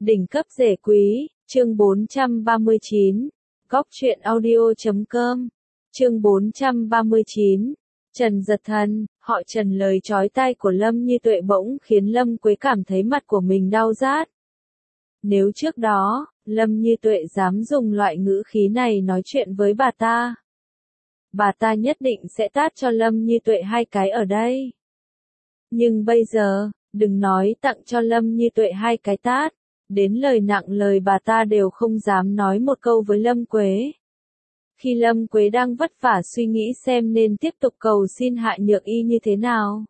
Đỉnh cấp rẻ quý, chương 439, Góc truyện audio.com, chương 439, Trần Giật Thần, họ Trần lời chói tai của Lâm Như Tuệ bỗng khiến Lâm Quế cảm thấy mặt của mình đau rát. Nếu trước đó, Lâm Như Tuệ dám dùng loại ngữ khí này nói chuyện với bà ta nhất định sẽ tát cho Lâm Như Tuệ 2 cái ở đây. Nhưng bây giờ, đừng nói tặng cho Lâm Như Tuệ 2 cái tát, đến lời nặng lời bà ta đều không dám nói một câu với Lâm Quế. Khi Lâm Quế đang vất vả suy nghĩ xem nên tiếp tục cầu xin Hạ Nhược Y như thế nào.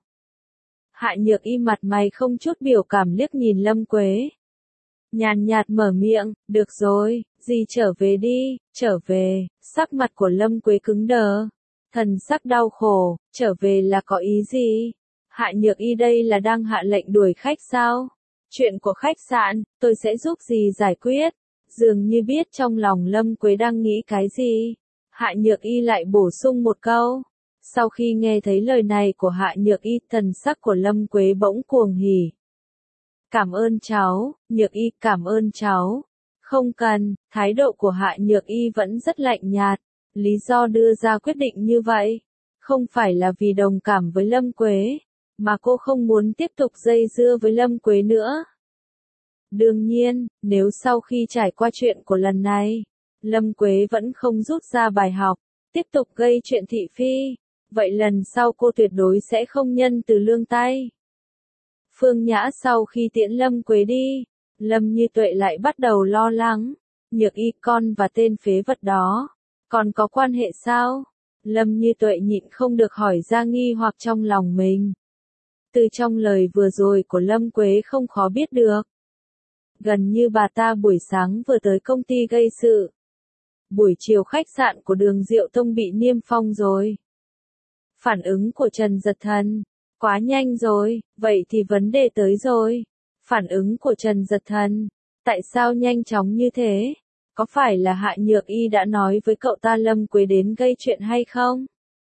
Hạ Nhược Y mặt mày không chút biểu cảm liếc nhìn Lâm Quế. Nhàn nhạt mở miệng, được rồi, dì trở về đi, trở về, sắc mặt của Lâm Quế cứng đờ. Thần sắc đau khổ, trở về là có ý gì? Hạ Nhược Y đây là đang hạ lệnh đuổi khách sao? Chuyện của khách sạn, tôi sẽ giúp dì giải quyết. Dường như biết trong lòng Lâm Quế đang nghĩ cái gì. Hạ Nhược Y lại bổ sung một câu. Sau khi nghe thấy lời này của Hạ Nhược Y, thần sắc của Lâm Quế bỗng cuồng hỉ. Cảm ơn cháu, Nhược Y, cảm ơn cháu. Không cần, thái độ của Hạ Nhược Y vẫn rất lạnh nhạt. Lý do đưa ra quyết định như vậy, không phải là vì đồng cảm với Lâm Quế, mà cô không muốn tiếp tục dây dưa với Lâm Quế nữa. Đương nhiên, nếu sau khi trải qua chuyện của lần này, Lâm Quế vẫn không rút ra bài học, tiếp tục gây chuyện thị phi, vậy lần sau cô tuyệt đối sẽ không nhân từ lương tay. Phương Nhã sau khi tiễn Lâm Quế đi, Lâm Như Tuệ lại bắt đầu lo lắng. Nhược Y, con và tên phế vật đó, còn có quan hệ sao? Lâm Như Tuệ nhịn không được hỏi ra nghi hoặc trong lòng mình. Từ trong lời vừa rồi của Lâm Quế không khó biết được. Gần như bà ta buổi sáng vừa tới công ty gây sự. Buổi chiều khách sạn của Đường Diệu Tông bị niêm phong rồi. Phản ứng của Trần Giật Thần, quá nhanh rồi, vậy thì vấn đề tới rồi. Phản ứng của Trần Giật Thần, tại sao nhanh chóng như thế? Có phải là Hạ Nhược Y đã nói với cậu ta Lâm Quế đến gây chuyện hay không?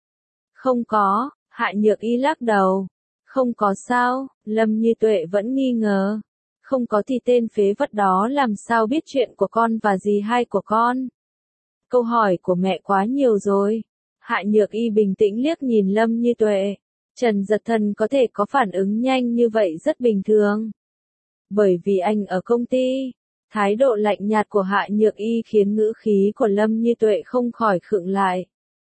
Không có, Hạ Nhược Y lắc đầu. Không có sao, Lâm Như Tuệ vẫn nghi ngờ. Không có thì tên phế vật đó làm sao biết chuyện của con và dì hai của con? Câu hỏi của mẹ quá nhiều rồi. Hạ Nhược Y bình tĩnh liếc nhìn Lâm Như Tuệ. Trần Giật Thần có thể có phản ứng nhanh như vậy rất bình thường. Bởi vì anh ở công ty. Thái độ lạnh nhạt của Hạ Nhược Y khiến ngữ khí của Lâm Như Tuệ không khỏi khựng lại.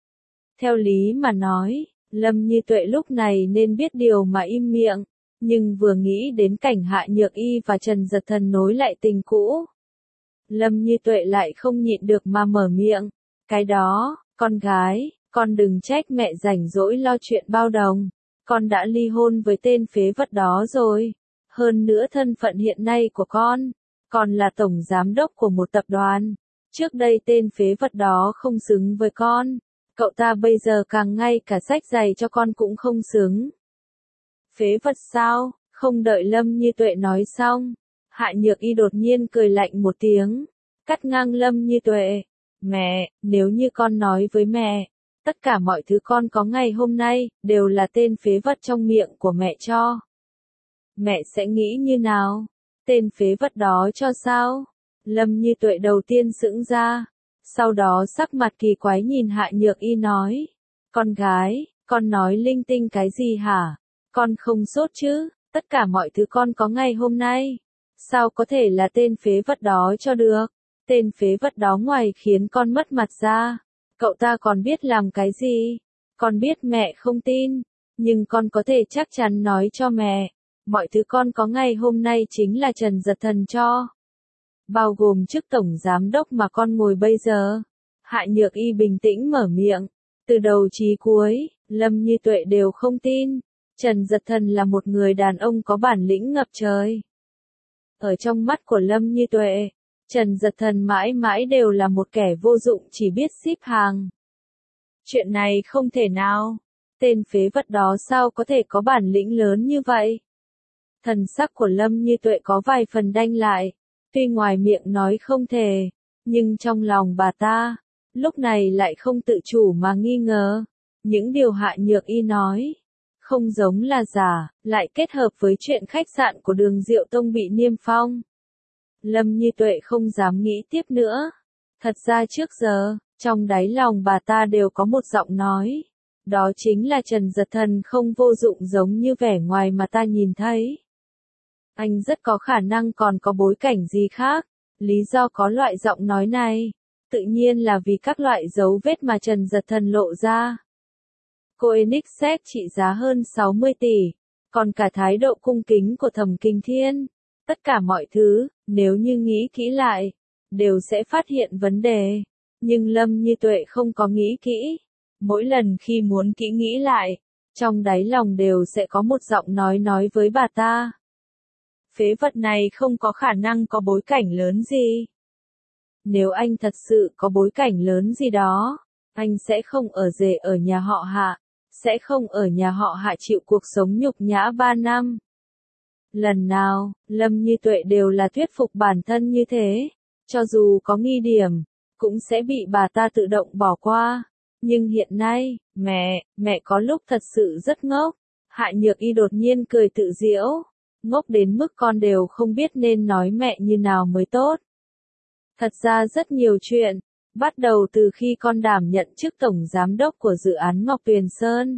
Theo lý mà nói, Lâm Như Tuệ lúc này nên biết điều mà im miệng, nhưng vừa nghĩ đến cảnh Hạ Nhược Y và Trần Giật Thần nối lại tình cũ. Lâm Như Tuệ lại không nhịn được mà mở miệng. Cái đó, con gái, con đừng trách mẹ rảnh rỗi lo chuyện bao đồng. Con đã ly hôn với tên phế vật đó rồi. Hơn nữa thân phận hiện nay của con, còn là tổng giám đốc của một tập đoàn. Trước đây tên phế vật đó không xứng với con. Cậu ta bây giờ càng ngay cả xách giày cho con cũng không xứng. Phế vật sao? Không đợi Lâm Như Tuệ nói xong, Hạ Nhược Y đột nhiên cười lạnh một tiếng, cắt ngang Lâm Như Tuệ. Mẹ, nếu như con nói với mẹ, tất cả mọi thứ con có ngày hôm nay, đều là tên phế vật trong miệng của mẹ cho. Mẹ sẽ nghĩ như nào? Tên phế vật đó cho sao? Lâm Như Tuệ đầu tiên sững ra, sau đó sắc mặt kỳ quái nhìn Hạ Nhược Y nói. Con gái, con nói linh tinh cái gì hả? Con không sốt chứ, tất cả mọi thứ con có ngày hôm nay. Sao có thể là tên phế vật đó cho được? Tên phế vật đó ngoài khiến con mất mặt ra, cậu ta còn biết làm cái gì? Con biết mẹ không tin, nhưng con có thể chắc chắn nói cho mẹ. Mọi thứ con có ngày hôm nay chính là Trần Giật Thần cho. Bao gồm chức tổng giám đốc mà con ngồi bây giờ. Hạ Nhược Y bình tĩnh mở miệng. Từ đầu chí cuối, Lâm Như Tuệ đều không tin. Trần Giật Thần là một người đàn ông có bản lĩnh ngập trời. Ở trong mắt của Lâm Như Tuệ, Trần Giật Thần mãi mãi đều là một kẻ vô dụng chỉ biết ship hàng. Chuyện này không thể nào. Tên phế vật đó sao có thể có bản lĩnh lớn như vậy? Thần sắc của Lâm Như Tuệ có vài phần đanh lại. Tuy ngoài miệng nói không thể, nhưng trong lòng bà ta, lúc này lại không tự chủ mà nghi ngờ. Những điều Hạ Nhược Y nói, không giống là giả, lại kết hợp với chuyện khách sạn của Đường Diệu Tông bị niêm phong. Lâm Như Tuệ không dám nghĩ tiếp nữa. Thật ra trước giờ, trong đáy lòng bà ta đều có một giọng nói. Đó chính là Trần Giật Thần không vô dụng giống như vẻ ngoài mà ta nhìn thấy. Anh rất có khả năng còn có bối cảnh gì khác. Lý do có loại giọng nói này, tự nhiên là vì các loại dấu vết mà Trần Giật Thần lộ ra. Koenigsegg xét trị giá hơn 60 tỷ, còn cả thái độ cung kính của Thẩm Kinh Thiên. Tất cả mọi thứ, nếu như nghĩ kỹ lại, đều sẽ phát hiện vấn đề. Nhưng Lâm Như Tuệ không có nghĩ kỹ. Mỗi lần khi muốn kỹ nghĩ lại, trong đáy lòng đều sẽ có một giọng nói với bà ta. Phế vật này không có khả năng có bối cảnh lớn gì. Nếu anh thật sự có bối cảnh lớn gì đó, anh sẽ không ở rể ở nhà họ Hạ, sẽ không ở nhà họ Hạ chịu cuộc sống nhục nhã 3 năm. Lần nào, Lâm Như Tuệ đều là thuyết phục bản thân như thế, cho dù có nghi điểm, cũng sẽ bị bà ta tự động bỏ qua. Nhưng hiện nay, mẹ có lúc thật sự rất ngốc. Hạ Nhược Y đột nhiên cười tự giễu, ngốc đến mức con đều không biết nên nói mẹ như nào mới tốt. Thật ra rất nhiều chuyện, bắt đầu từ khi con đảm nhận chức tổng giám đốc của dự án Ngọc Tuyền Sơn.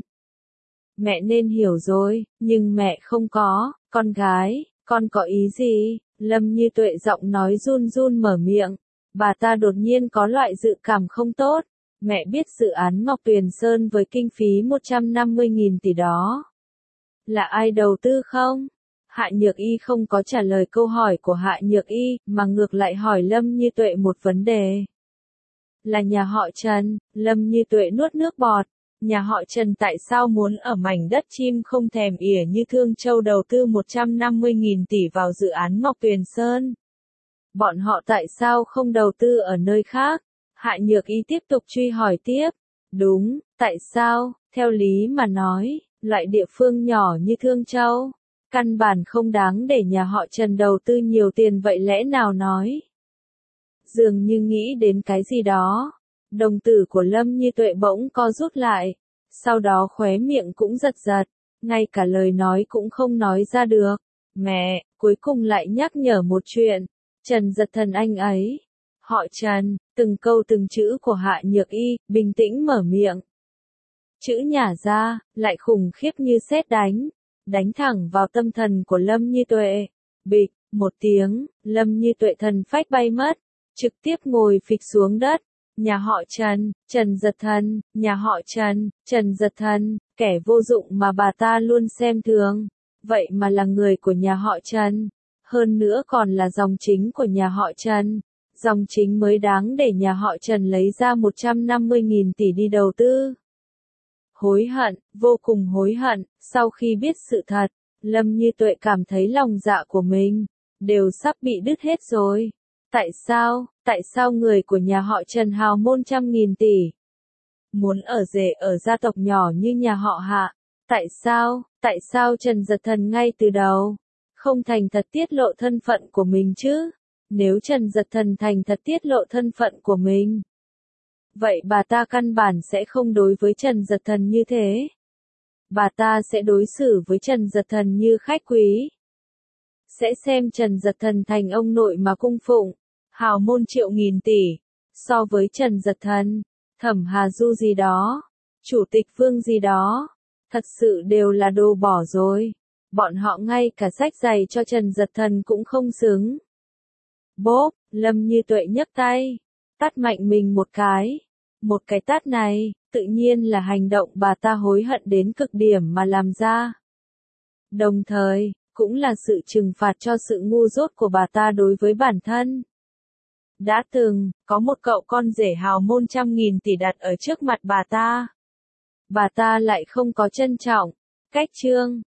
Mẹ nên hiểu rồi, nhưng mẹ không có, con gái, con có ý gì? Lâm Như Tuệ giọng nói run run mở miệng, bà ta đột nhiên có loại dự cảm không tốt. Mẹ biết dự án Ngọc Tuyền Sơn với kinh phí 150.000 tỷ đó. Là ai đầu tư không? Hạ Nhược Y không có trả lời câu hỏi của Hạ Nhược Y, mà ngược lại hỏi Lâm Như Tuệ một vấn đề. Là nhà họ Trần. Lâm Như Tuệ nuốt nước bọt. Nhà họ Trần tại sao muốn ở mảnh đất chim không thèm ỉa như Thương Châu đầu tư 150.000 tỷ vào dự án Ngọc Tuyền Sơn? Bọn họ tại sao không đầu tư ở nơi khác? Hạ Nhược Y tiếp tục truy hỏi tiếp. Đúng, tại sao? Theo lý mà nói, loại địa phương nhỏ như Thương Châu, căn bản không đáng để nhà họ Trần đầu tư nhiều tiền vậy lẽ nào nói? Dường như nghĩ đến cái gì đó, đồng tử của Lâm Như Tuệ bỗng co rút lại, sau đó khóe miệng cũng giật giật, ngay cả lời nói cũng không nói ra được. Mẹ, cuối cùng lại nhắc nhở một chuyện, Trần Giật Thần anh ấy, họ Trần, từng câu từng chữ của Hạ Nhược Y, bình tĩnh mở miệng. Chữ nhả ra, lại khủng khiếp như sét đánh thẳng vào tâm thần của Lâm Như Tuệ. Bịch, một tiếng, Lâm Như Tuệ thần phách bay mất, trực tiếp ngồi phịch xuống đất. Nhà họ Trần, Trần Giật Thần, nhà họ Trần, Trần Giật Thần, kẻ vô dụng mà bà ta luôn xem thường. Vậy mà là người của nhà họ Trần. Hơn nữa còn là dòng chính của nhà họ Trần. Dòng chính mới đáng để nhà họ Trần lấy ra 150.000 tỷ đi đầu tư. Hối hận, vô cùng hối hận, sau khi biết sự thật, Lâm Như Tuệ cảm thấy lòng dạ của mình đều sắp bị đứt hết rồi. Tại sao người của nhà họ Trần hào môn trăm nghìn tỷ muốn ở rể ở gia tộc nhỏ như nhà họ Hạ? Tại sao Trần Giật Thần ngay từ đầu không thành thật tiết lộ thân phận của mình chứ? Nếu Trần Giật Thần thành thật tiết lộ thân phận của mình, vậy bà ta căn bản sẽ không đối với Trần Giật Thần như thế. Bà ta sẽ đối xử với Trần Giật Thần như khách quý. Sẽ xem Trần Giật Thần thành ông nội mà cung phụng, hào môn triệu nghìn tỷ. So với Trần Giật Thần, Thẩm Hà Du gì đó, Chủ tịch Vương gì đó, thật sự đều là đồ bỏ rồi. Bọn họ ngay cả sách giày cho Trần Giật Thần cũng không xứng. Bốp, Lâm Như Tuệ nhấc tay, tát mạnh mình một cái. Một cái tát này, tự nhiên là hành động bà ta hối hận đến cực điểm mà làm ra. Đồng thời, cũng là sự trừng phạt cho sự ngu dốt của bà ta đối với bản thân. Đã từng, có một cậu con rể hào môn trăm nghìn tỷ đặt ở trước mặt bà ta. Bà ta lại không có trân trọng, cách trương,